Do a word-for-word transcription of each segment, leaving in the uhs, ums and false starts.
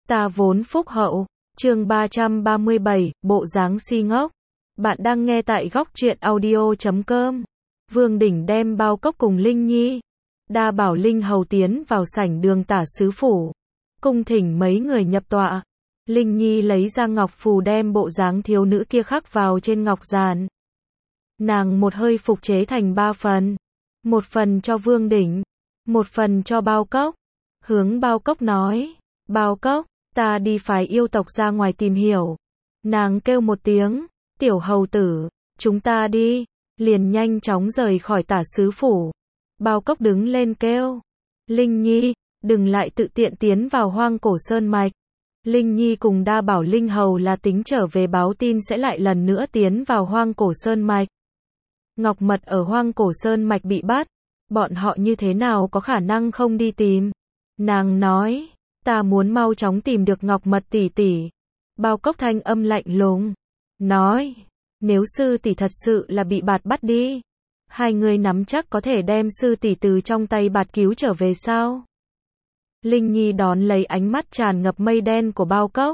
Ta vốn phúc hậu. Chương ba trăm ba mươi bảy, bộ dáng si ngốc. Bạn đang nghe tại góc truyện audio chấm com. Vương Đỉnh đem Bao Cốc cùng Linh Nhi, Đa Bảo Linh hầu tiến vào sảnh đường tả sứ phủ, cung thỉnh mấy người nhập tọa. Linh Nhi lấy ra ngọc phù đem bộ dáng thiếu nữ kia khắc vào trên ngọc giản. Nàng một hơi phục chế thành ba phần, một phần cho Vương Đỉnh, một phần cho Bao Cốc. Hướng Bao Cốc nói, Bao Cốc, ta đi phái yêu tộc ra ngoài tìm hiểu. Nàng kêu một tiếng, tiểu hầu tử, chúng ta đi, liền nhanh chóng rời khỏi tả sứ phủ. Bao Cốc đứng lên kêu, Linh Nhi, đừng lại tự tiện tiến vào Hoang Cổ Sơn Mạch. Linh Nhi cùng Đa Bảo Linh hầu là tính trở về báo tin sẽ lại lần nữa tiến vào Hoang Cổ Sơn Mạch. Ngọc Mật ở Hoang Cổ Sơn Mạch bị bắt, bọn họ như thế nào có khả năng không đi tìm. Nàng nói, ta muốn mau chóng tìm được Ngọc Mật tỷ tỷ. Bao Cốc thanh âm lạnh lùng, nói, nếu sư tỷ thật sự là bị bạt bắt đi, hai người nắm chắc có thể đem sư tỷ từ trong tay bạt cứu trở về sao? Linh Nhi đón lấy ánh mắt tràn ngập mây đen của Bao Cốc,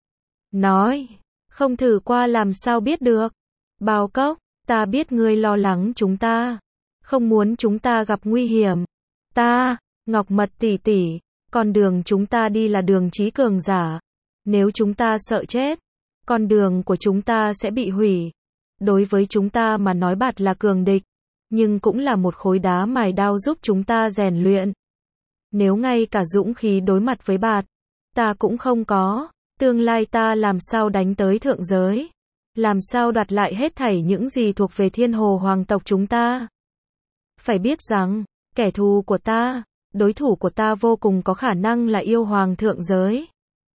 nói, không thử qua làm sao biết được. Bao Cốc, ta biết ngươi lo lắng chúng ta, không muốn chúng ta gặp nguy hiểm. Ta, Ngọc Mật tỷ tỷ, con đường chúng ta đi là đường trí cường giả. Nếu chúng ta sợ chết, con đường của chúng ta sẽ bị hủy. Đối với chúng ta mà nói bạt là cường địch, nhưng cũng là một khối đá mài đao giúp chúng ta rèn luyện. Nếu ngay cả dũng khí đối mặt với bạt, ta cũng không có, tương lai ta làm sao đánh tới thượng giới? Làm sao đoạt lại hết thảy những gì thuộc về Thiên Hồ hoàng tộc chúng ta? Phải biết rằng, kẻ thù của ta, đối thủ của ta vô cùng có khả năng là yêu hoàng thượng giới.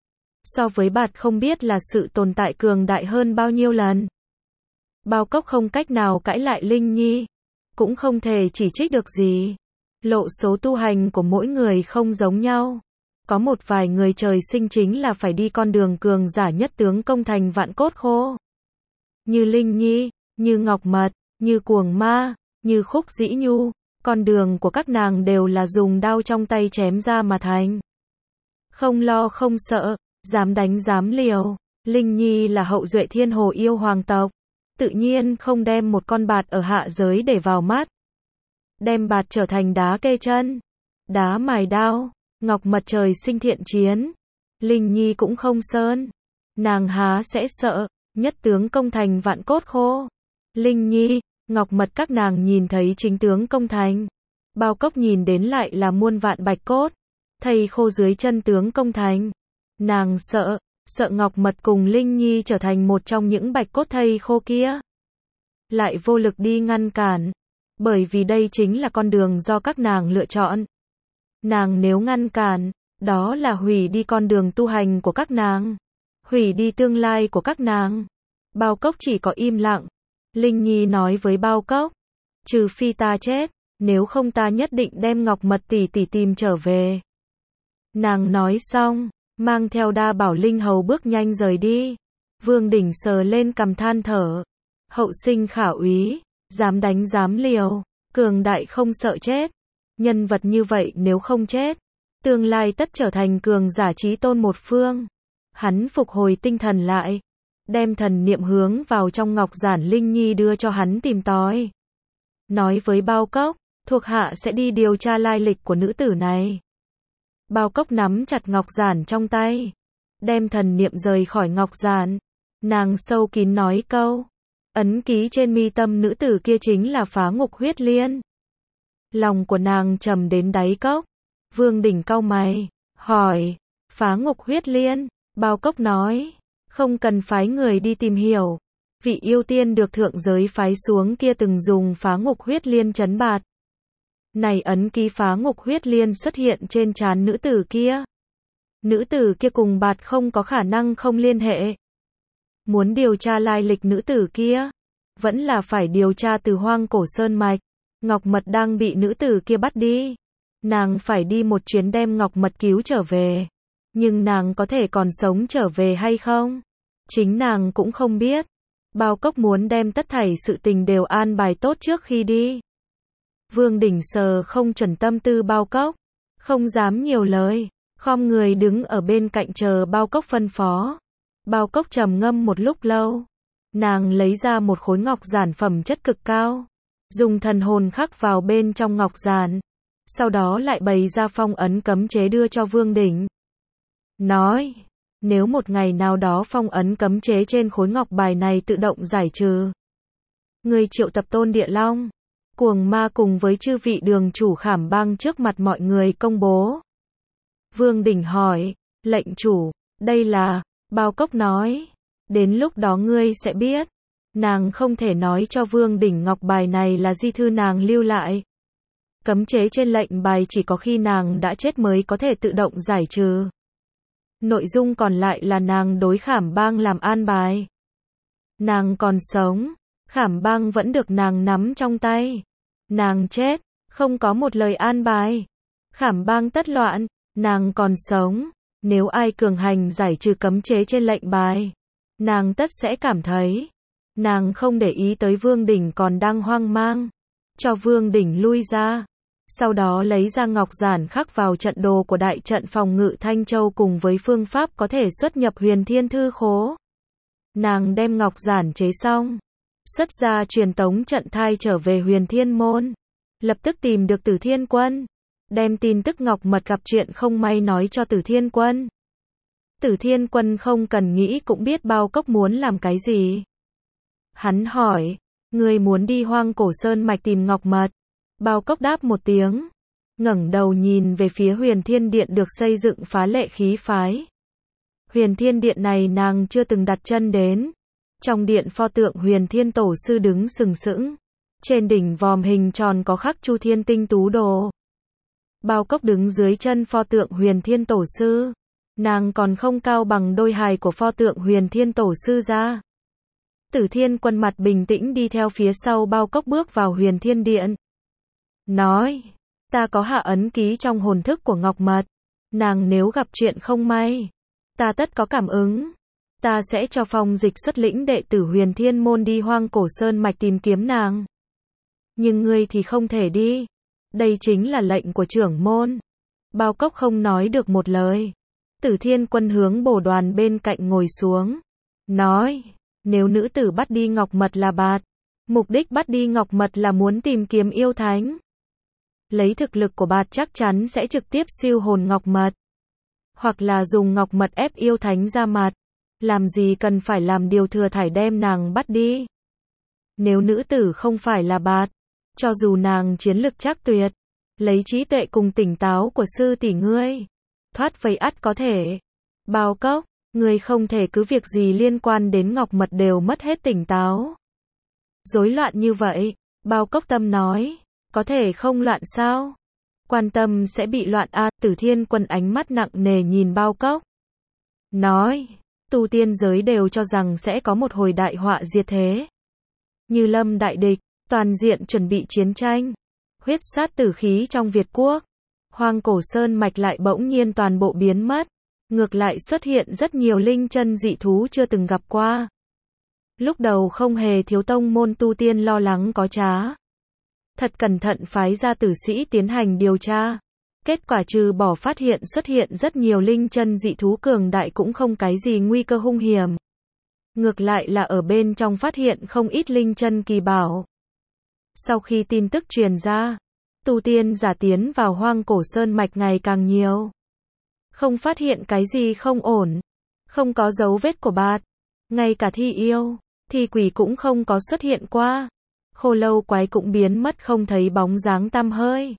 So với bạt không biết là sự tồn tại cường đại hơn bao nhiêu lần. Bao Cốc không cách nào cãi lại Linh Nhi, cũng không thể chỉ trích được gì. Lộ số tu hành của mỗi người không giống nhau. Có một vài người trời sinh chính là phải đi con đường cường giả nhất tướng công thành vạn cốt khô. Như Linh Nhi, như Ngọc Mật, như Cuồng Ma, như Khúc Dĩ Nhu, con đường của các nàng đều là dùng đao trong tay chém ra mà thành. Không lo không sợ, dám đánh dám liều. Linh Nhi là hậu duệ Thiên Hồ yêu hoàng tộc, tự nhiên không đem một con bạt ở hạ giới để vào mắt. Đem bạt trở thành đá kê chân, đá mài đao. Ngọc Mật trời sinh thiện chiến, Linh Nhi cũng không sơn, nàng há sẽ sợ, nhất tướng công thành vạn cốt khô. Linh Nhi, Ngọc Mật các nàng nhìn thấy chính tướng công thành, Bao Cốc nhìn đến lại là muôn vạn bạch cốt, thây khô dưới chân tướng công thành. Nàng sợ, sợ Ngọc Mật cùng Linh Nhi trở thành một trong những bạch cốt thây khô kia. Lại vô lực đi ngăn cản, bởi vì đây chính là con đường do các nàng lựa chọn. Nàng nếu ngăn cản, đó là hủy đi con đường tu hành của các nàng, hủy đi tương lai của các nàng. Bao Cốc chỉ có im lặng. Linh Nhi nói với Bao Cốc, trừ phi ta chết, nếu không ta nhất định đem Ngọc Mật tỷ tỷ tìm trở về. Nàng nói xong, mang theo Đa Bảo Linh hầu bước nhanh rời đi. Vương Đỉnh sờ lên cằm than thở, hậu sinh khả úy, dám đánh dám liều, cường đại không sợ chết. Nhân vật như vậy nếu không chết, tương lai tất trở thành cường giả chí tôn một phương. Hắn phục hồi tinh thần lại, đem thần niệm hướng vào trong ngọc giản Linh Nhi đưa cho hắn tìm tòi. Nói với Bao Cốc, thuộc hạ sẽ đi điều tra lai lịch của nữ tử này. Bao Cốc nắm chặt ngọc giản trong tay, đem thần niệm rời khỏi ngọc giản. Nàng sâu kín nói câu, ấn ký trên mi tâm nữ tử kia chính là Phá Ngục Huyết Liên. Lòng của nàng trầm đến đáy cốc. Vương Đỉnh cau mày, hỏi, Phá Ngục Huyết Liên? Bao Cốc nói, không cần phái người đi tìm hiểu. Vị yêu tiên được thượng giới phái xuống kia từng dùng Phá Ngục Huyết Liên trấn bạt. Này ấn ký Phá Ngục Huyết Liên xuất hiện trên trán nữ tử kia. Nữ tử kia cùng bạt không có khả năng không liên hệ. Muốn điều tra lai lịch nữ tử kia, vẫn là phải điều tra từ Hoang Cổ Sơn Mạch. Ngọc Mật đang bị nữ tử kia bắt đi. Nàng phải đi một chuyến đem Ngọc Mật cứu trở về. Nhưng nàng có thể còn sống trở về hay không? Chính nàng cũng không biết. Bao Cốc muốn đem tất thảy sự tình đều an bài tốt trước khi đi. Vương Đỉnh sờ không chuẩn tâm tư Bao Cốc, không dám nhiều lời. khom người đứng ở bên cạnh chờ Bao Cốc phân phó. Bao Cốc trầm ngâm một lúc lâu. Nàng lấy ra một khối ngọc giản phẩm chất cực cao. Dùng thần hồn khắc vào bên trong ngọc giản. Sau đó lại bày ra phong ấn cấm chế đưa cho Vương Đỉnh. Nói, nếu một ngày nào đó phong ấn cấm chế trên khối ngọc bài này tự động giải trừ. Người triệu tập Tôn Địa Long, Cuồng Ma cùng với chư vị đường chủ Khảm Bang trước mặt mọi người công bố. Vương Đỉnh hỏi, lệnh chủ, đây là, Bao Cốc nói, đến lúc đó ngươi sẽ biết. Nàng không thể nói cho Vương Đỉnh ngọc bài này là di thư nàng lưu lại. Cấm chế trên lệnh bài chỉ có khi nàng đã chết mới có thể tự động giải trừ. Nội dung còn lại là nàng đối Khảm Bang làm an bài. Nàng còn sống, Khảm Bang vẫn được nàng nắm trong tay. Nàng chết, không có một lời an bài. Khảm Bang tất loạn, nàng còn sống. Nếu ai cường hành giải trừ cấm chế trên lệnh bài, nàng tất sẽ cảm thấy. Nàng không để ý tới Vương Đỉnh còn đang hoang mang. Cho Vương Đỉnh lui ra. Sau đó lấy ra ngọc giản khắc vào trận đồ của đại trận phòng ngự Thanh Châu cùng với phương pháp có thể xuất nhập Huyền Thiên Thư Khố. Nàng đem ngọc giản chế xong. Xuất ra truyền tống trận thai trở về Huyền Thiên Môn. Lập tức tìm được Tử Thiên Quân. Đem tin tức Ngọc Mật gặp chuyện không may nói cho Tử Thiên Quân. Tử Thiên Quân không cần nghĩ cũng biết Bao Cốc muốn làm cái gì. Hắn hỏi, ngươi muốn đi Hoang Cổ Sơn Mạch tìm Ngọc Mật. Bao Cốc đáp một tiếng. Ngẩng đầu nhìn về phía Huyền Thiên Điện được xây dựng phá lệ khí phái. Huyền Thiên Điện này nàng chưa từng đặt chân đến. Trong điện pho tượng Huyền Thiên Tổ Sư đứng sừng sững. Trên đỉnh vòm hình tròn có khắc Chu Thiên Tinh Tú Đồ. Bao Cốc đứng dưới chân pho tượng Huyền Thiên Tổ Sư. Nàng còn không cao bằng đôi hài của pho tượng Huyền Thiên Tổ Sư ra. Tử Thiên Quân mặt bình tĩnh đi theo phía sau Bao Cốc bước vào Huyền Thiên Điện. Nói, ta có hạ ấn ký trong hồn thức của Ngọc Mật. Nàng nếu gặp chuyện không may, ta tất có cảm ứng. Ta sẽ cho Phong Dịch xuất lĩnh đệ tử Huyền Thiên Môn đi Hoang Cổ Sơn Mạch tìm kiếm nàng. Nhưng ngươi thì không thể đi. Đây chính là lệnh của trưởng môn. Bao Cốc không nói được một lời. Tử Thiên Quân hướng bổ đoàn bên cạnh ngồi xuống. Nói, nếu nữ tử bắt đi Ngọc Mật là bạt. Mục đích bắt đi Ngọc Mật là muốn tìm kiếm yêu thánh. Lấy thực lực của bạt chắc chắn sẽ trực tiếp siêu hồn Ngọc Mật. Hoặc là dùng Ngọc Mật ép yêu thánh ra mặt. Làm gì cần phải làm điều thừa thải đem nàng bắt đi. Nếu nữ tử không phải là bạt, cho dù nàng chiến lực chắc tuyệt, lấy trí tuệ cùng tỉnh táo của sư tỷ ngươi, thoát vây ắt có thể. Bao Cốc, ngươi không thể cứ việc gì liên quan đến Ngọc Mật đều mất hết tỉnh táo. Rối loạn như vậy, Bao Cốc tâm nói, có thể không loạn sao? Quan tâm sẽ bị loạn a. Tử Thiên Quân ánh mắt nặng nề nhìn Bao Cốc. Nói, tu tiên giới đều cho rằng sẽ có một hồi đại họa diệt thế. Như lâm đại địch, toàn diện chuẩn bị chiến tranh. Huyết sát tử khí trong Việt Quốc. Hoang Cổ Sơn Mạch lại bỗng nhiên toàn bộ biến mất. Ngược lại xuất hiện rất nhiều linh chân dị thú chưa từng gặp qua. Lúc đầu không hề thiếu tông môn tu tiên lo lắng có trá. Thật cẩn thận phái ra tử sĩ tiến hành điều tra. Kết quả trừ bỏ phát hiện xuất hiện rất nhiều linh chân dị thú cường đại cũng không cái gì nguy cơ hung hiểm. Ngược lại là ở bên trong phát hiện không ít linh chân kỳ bảo. Sau khi tin tức truyền ra, tu tiên giả tiến vào Hoang Cổ Sơn Mạch ngày càng nhiều. Không phát hiện cái gì không ổn. Không có dấu vết của bạt. Ngay cả thi yêu, thi quỷ cũng không có xuất hiện qua. Khô lâu quái cũng biến mất không thấy bóng dáng tăm hơi.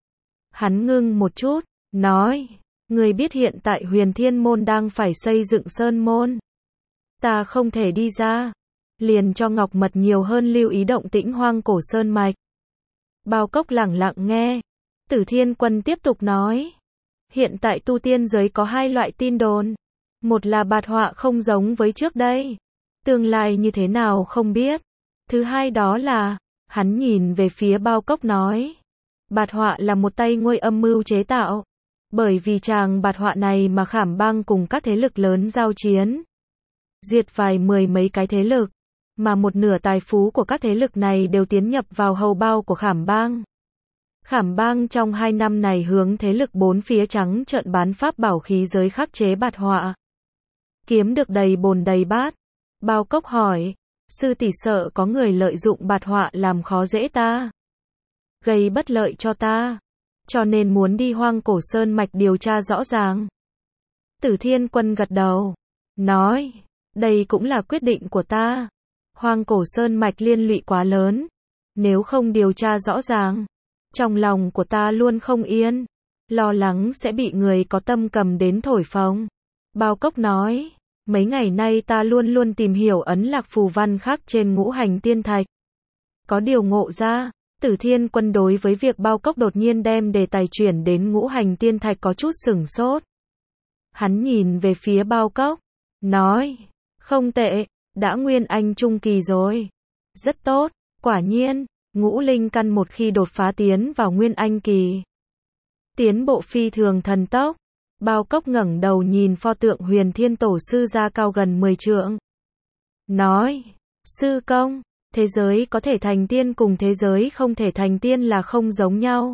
Hắn ngưng một chút, nói, người biết hiện tại Huyền Thiên Môn đang phải xây dựng Sơn Môn. Ta không thể đi ra. Liền cho Ngọc Mật nhiều hơn lưu ý động tĩnh Hoang Cổ Sơn Mạch. Bao Cốc lẳng lặng nghe. Tử Thiên Quân tiếp tục nói. Hiện tại tu tiên giới có hai loại tin đồn. Một là bạt họa không giống với trước đây. Tương lai như thế nào không biết. Thứ hai đó là, hắn nhìn về phía Bao Cốc nói. Bạt họa là một tay nguy âm mưu chế tạo. Bởi vì chàng bạt họa này mà Khảm Bang cùng các thế lực lớn giao chiến. Diệt vài mười mấy cái thế lực. Mà một nửa tài phú của các thế lực này đều tiến nhập vào hầu bao của Khảm Bang. Khảm Bang trong hai năm này hướng thế lực bốn phía trắng trợn bán pháp bảo khí giới khắc chế bạt họa. Kiếm được đầy bồn đầy bát. Bao Cốc hỏi, sư tỷ sợ có người lợi dụng bạt họa làm khó dễ ta, gây bất lợi cho ta, cho nên muốn đi Hoang Cổ Sơn Mạch điều tra rõ ràng. Tử Thiên Quân gật đầu, nói, đây cũng là quyết định của ta. Hoang Cổ Sơn Mạch liên lụy quá lớn, nếu không điều tra rõ ràng, trong lòng của ta luôn không yên, lo lắng sẽ bị người có tâm cầm đến thổi phồng. Bao Cốc nói, mấy ngày nay ta luôn luôn tìm hiểu ấn lạc phù văn khắc trên ngũ hành tiên thạch. Có điều ngộ ra, Tử Thiên Quân đối với việc Bao Cốc đột nhiên đem đề tài chuyển đến ngũ hành tiên thạch có chút sửng sốt. Hắn nhìn về phía Bao Cốc, nói, không tệ, đã nguyên anh trung kỳ rồi. Rất tốt, quả nhiên, ngũ linh căn một khi đột phá tiến vào nguyên anh kỳ, tiến bộ phi thường thần tốc. Bao Cốc ngẩng đầu nhìn pho tượng Huyền Thiên Tổ sư ra cao gần mười trượng. Nói, sư công, thế giới có thể thành tiên cùng thế giới không thể thành tiên là không giống nhau.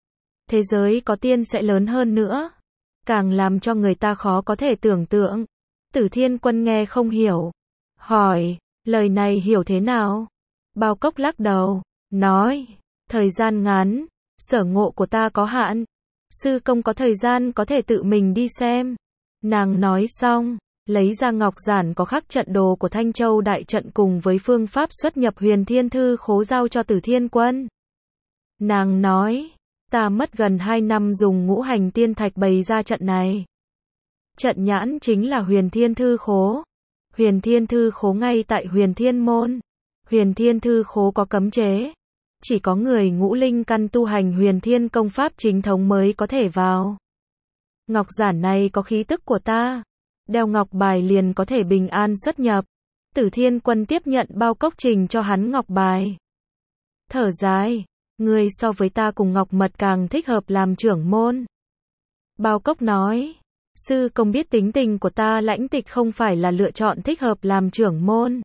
Thế giới có tiên sẽ lớn hơn nữa, càng làm cho người ta khó có thể tưởng tượng. Tử Thiên Quân nghe không hiểu, hỏi, lời này hiểu thế nào? Bao Cốc lắc đầu, nói, thời gian ngắn, sở ngộ của ta có hạn. Sư công có thời gian có thể tự mình đi xem. Nàng nói xong, lấy ra ngọc giản có khắc trận đồ của Thanh Châu đại trận cùng với phương pháp xuất nhập Huyền Thiên Thư Khố giao cho Tử Thiên Quân. Nàng nói, ta mất gần hai năm dùng ngũ hành tiên thạch bày ra trận này. Trận nhãn chính là Huyền Thiên Thư Khố. Huyền Thiên Thư Khố ngay tại Huyền Thiên Môn. Huyền Thiên Thư Khố có cấm chế, chỉ có người ngũ linh căn tu hành Huyền Thiên công pháp chính thống mới có thể vào. Ngọc giản này có khí tức của ta, đeo ngọc bài liền có thể bình an xuất nhập. Tử Thiên Quân tiếp nhận Bao Cốc trình cho hắn ngọc bài. Thở dài, ngươi so với ta cùng Ngọc Mật càng thích hợp làm trưởng môn. Bao Cốc nói, sư công biết tính tình của ta lãnh tịch không phải là lựa chọn thích hợp làm trưởng môn.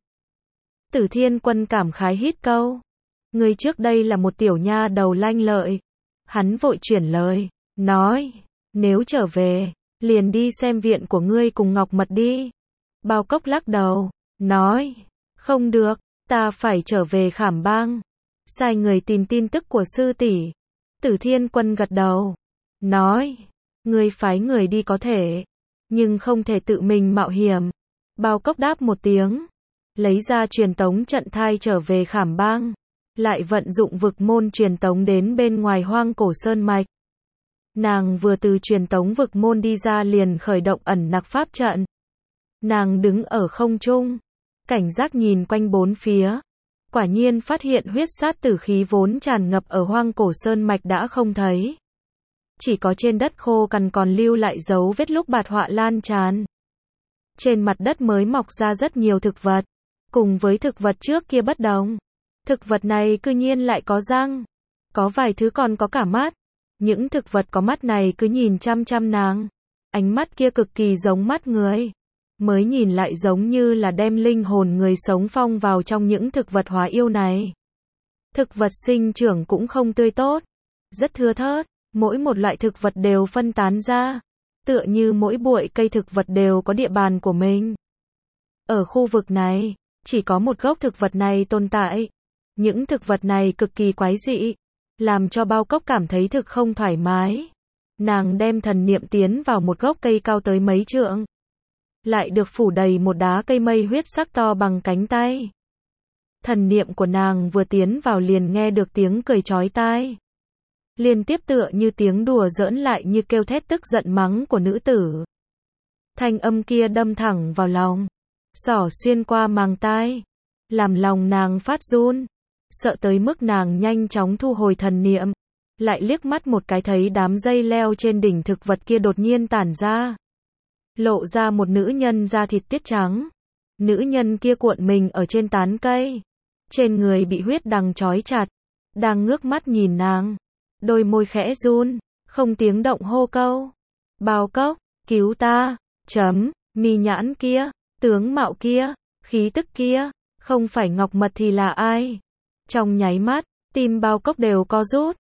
Tử Thiên Quân cảm khái hít câu, ngươi trước đây là một tiểu nha đầu lanh lợi. Hắn vội chuyển lời, nói, nếu trở về, liền đi xem viện của ngươi cùng Ngọc Mật đi. Bao Cốc lắc đầu, nói, không được, ta phải trở về Khảm Bang, sai người tìm tin tức của sư tỷ. Tử Thiên Quân gật đầu, nói, ngươi phái người đi có thể, nhưng không thể tự mình mạo hiểm. Bao Cốc đáp một tiếng, lấy ra truyền tống trận thai trở về Khảm Bang, lại vận dụng vực môn truyền tống đến bên ngoài Hoang Cổ Sơn Mạch. Nàng vừa từ truyền tống vực môn đi ra liền khởi động ẩn nặc pháp trận. Nàng đứng ở không trung, cảnh giác nhìn quanh bốn phía, quả nhiên phát hiện huyết sát tử khí vốn tràn ngập ở Hoang Cổ Sơn Mạch đã không thấy. Chỉ có trên đất khô cằn còn lưu lại dấu vết lúc bạt họa lan tràn. Trên mặt đất mới mọc ra rất nhiều thực vật, cùng với thực vật trước kia bất đồng. Thực vật này cư nhiên lại có răng, có vài thứ còn có cả mắt. Những thực vật có mắt này cứ nhìn chăm chăm nàng, ánh mắt kia cực kỳ giống mắt người, mới nhìn lại giống như là đem linh hồn người sống phong vào trong những thực vật hóa yêu này. Thực vật sinh trưởng cũng không tươi tốt, rất thưa thớt, mỗi một loại thực vật đều phân tán ra, tựa như mỗi bụi cây thực vật đều có địa bàn của mình. Ở khu vực này, chỉ có một gốc thực vật này tồn tại. Những thực vật này cực kỳ quái dị, làm cho Bao Cốc cảm thấy thực không thoải mái. Nàng đem thần niệm tiến vào một gốc cây cao tới mấy trượng, lại được phủ đầy một đá cây mây huyết sắc to bằng cánh tay. Thần niệm của nàng vừa tiến vào liền nghe được tiếng cười chói tai, liên tiếp tựa như tiếng đùa giỡn lại như kêu thét tức giận mắng của nữ tử. Thanh âm kia đâm thẳng vào lòng, xỏ xuyên qua màng tai, làm lòng nàng phát run, sợ tới mức nàng nhanh chóng thu hồi thần niệm, lại liếc mắt một cái thấy đám dây leo trên đỉnh thực vật kia đột nhiên tản ra, lộ ra một nữ nhân da thịt tuyết trắng. Nữ nhân kia cuộn mình ở trên tán cây, trên người bị huyết đằng trói chặt, đang ngước mắt nhìn nàng, đôi môi khẽ run, không tiếng động hô câu, Bao Cốc, cứu ta, chấm, mi nhãn kia, tướng mạo kia, khí tức kia, không phải Ngọc Mật thì là ai? Trong nháy mắt, tim Bao Cốc đều co rút,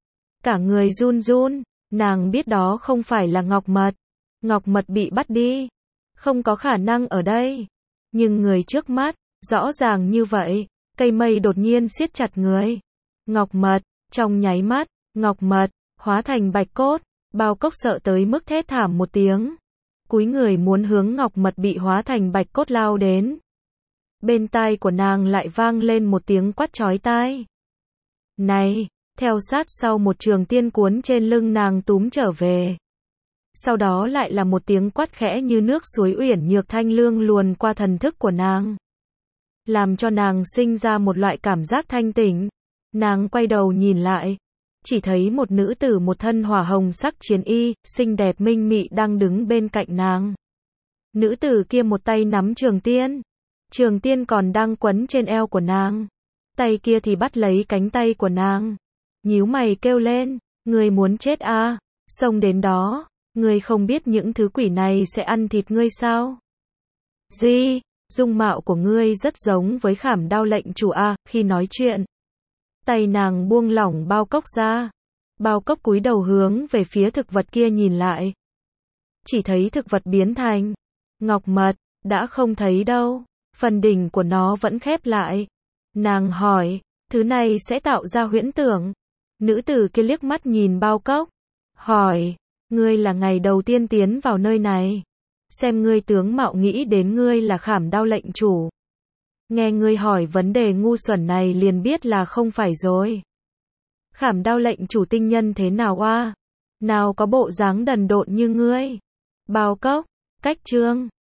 cả người run run, nàng biết đó không phải là Ngọc Mật. Ngọc Mật bị bắt đi, không có khả năng ở đây. Nhưng người trước mắt, rõ ràng như vậy, cây mây đột nhiên siết chặt người. Ngọc Mật, trong nháy mắt, Ngọc Mật, hóa thành bạch cốt, Bao Cốc sợ tới mức thét thảm một tiếng. Cúi người muốn hướng Ngọc Mật bị hóa thành bạch cốt lao đến. Bên tai của nàng lại vang lên một tiếng quát chói tai. Này, theo sát sau một trường tiên cuốn trên lưng nàng túm trở về. Sau đó lại là một tiếng quát khẽ như nước suối uyển nhược thanh lương luồn qua thần thức của nàng. Làm cho nàng sinh ra một loại cảm giác thanh tỉnh. Nàng quay đầu nhìn lại. Chỉ thấy một nữ tử một thân hỏa hồng sắc chiến y, xinh đẹp minh mị đang đứng bên cạnh nàng. Nữ tử kia một tay nắm trường tiên. Trường tiên còn đang quấn trên eo của nàng. Tay kia thì bắt lấy cánh tay của nàng. Nhíu mày kêu lên, ngươi muốn chết à? Xông đến đó, ngươi không biết những thứ quỷ này sẽ ăn thịt ngươi sao? Gì? Dung mạo của ngươi rất giống với Khảm Đao lệnh chủ a, khi nói chuyện. Tay nàng buông lỏng Bao Cốc ra. Bao Cốc cúi đầu hướng về phía thực vật kia nhìn lại. Chỉ thấy thực vật biến thành Ngọc Mật, đã không thấy đâu. Phần đỉnh của nó vẫn khép lại. Nàng hỏi, thứ này sẽ tạo ra huyễn tưởng. Nữ tử kia liếc mắt nhìn Bao Cốc. Hỏi, ngươi là ngày đầu tiên tiến vào nơi này. Xem ngươi tướng mạo nghĩ đến ngươi là Khảm Đao lệnh chủ. Nghe ngươi hỏi vấn đề ngu xuẩn này liền biết là không phải rồi. Khảm Đao lệnh chủ tinh nhân thế nào a? Nào có bộ dáng đần độn như ngươi. Bao Cốc, cách chương.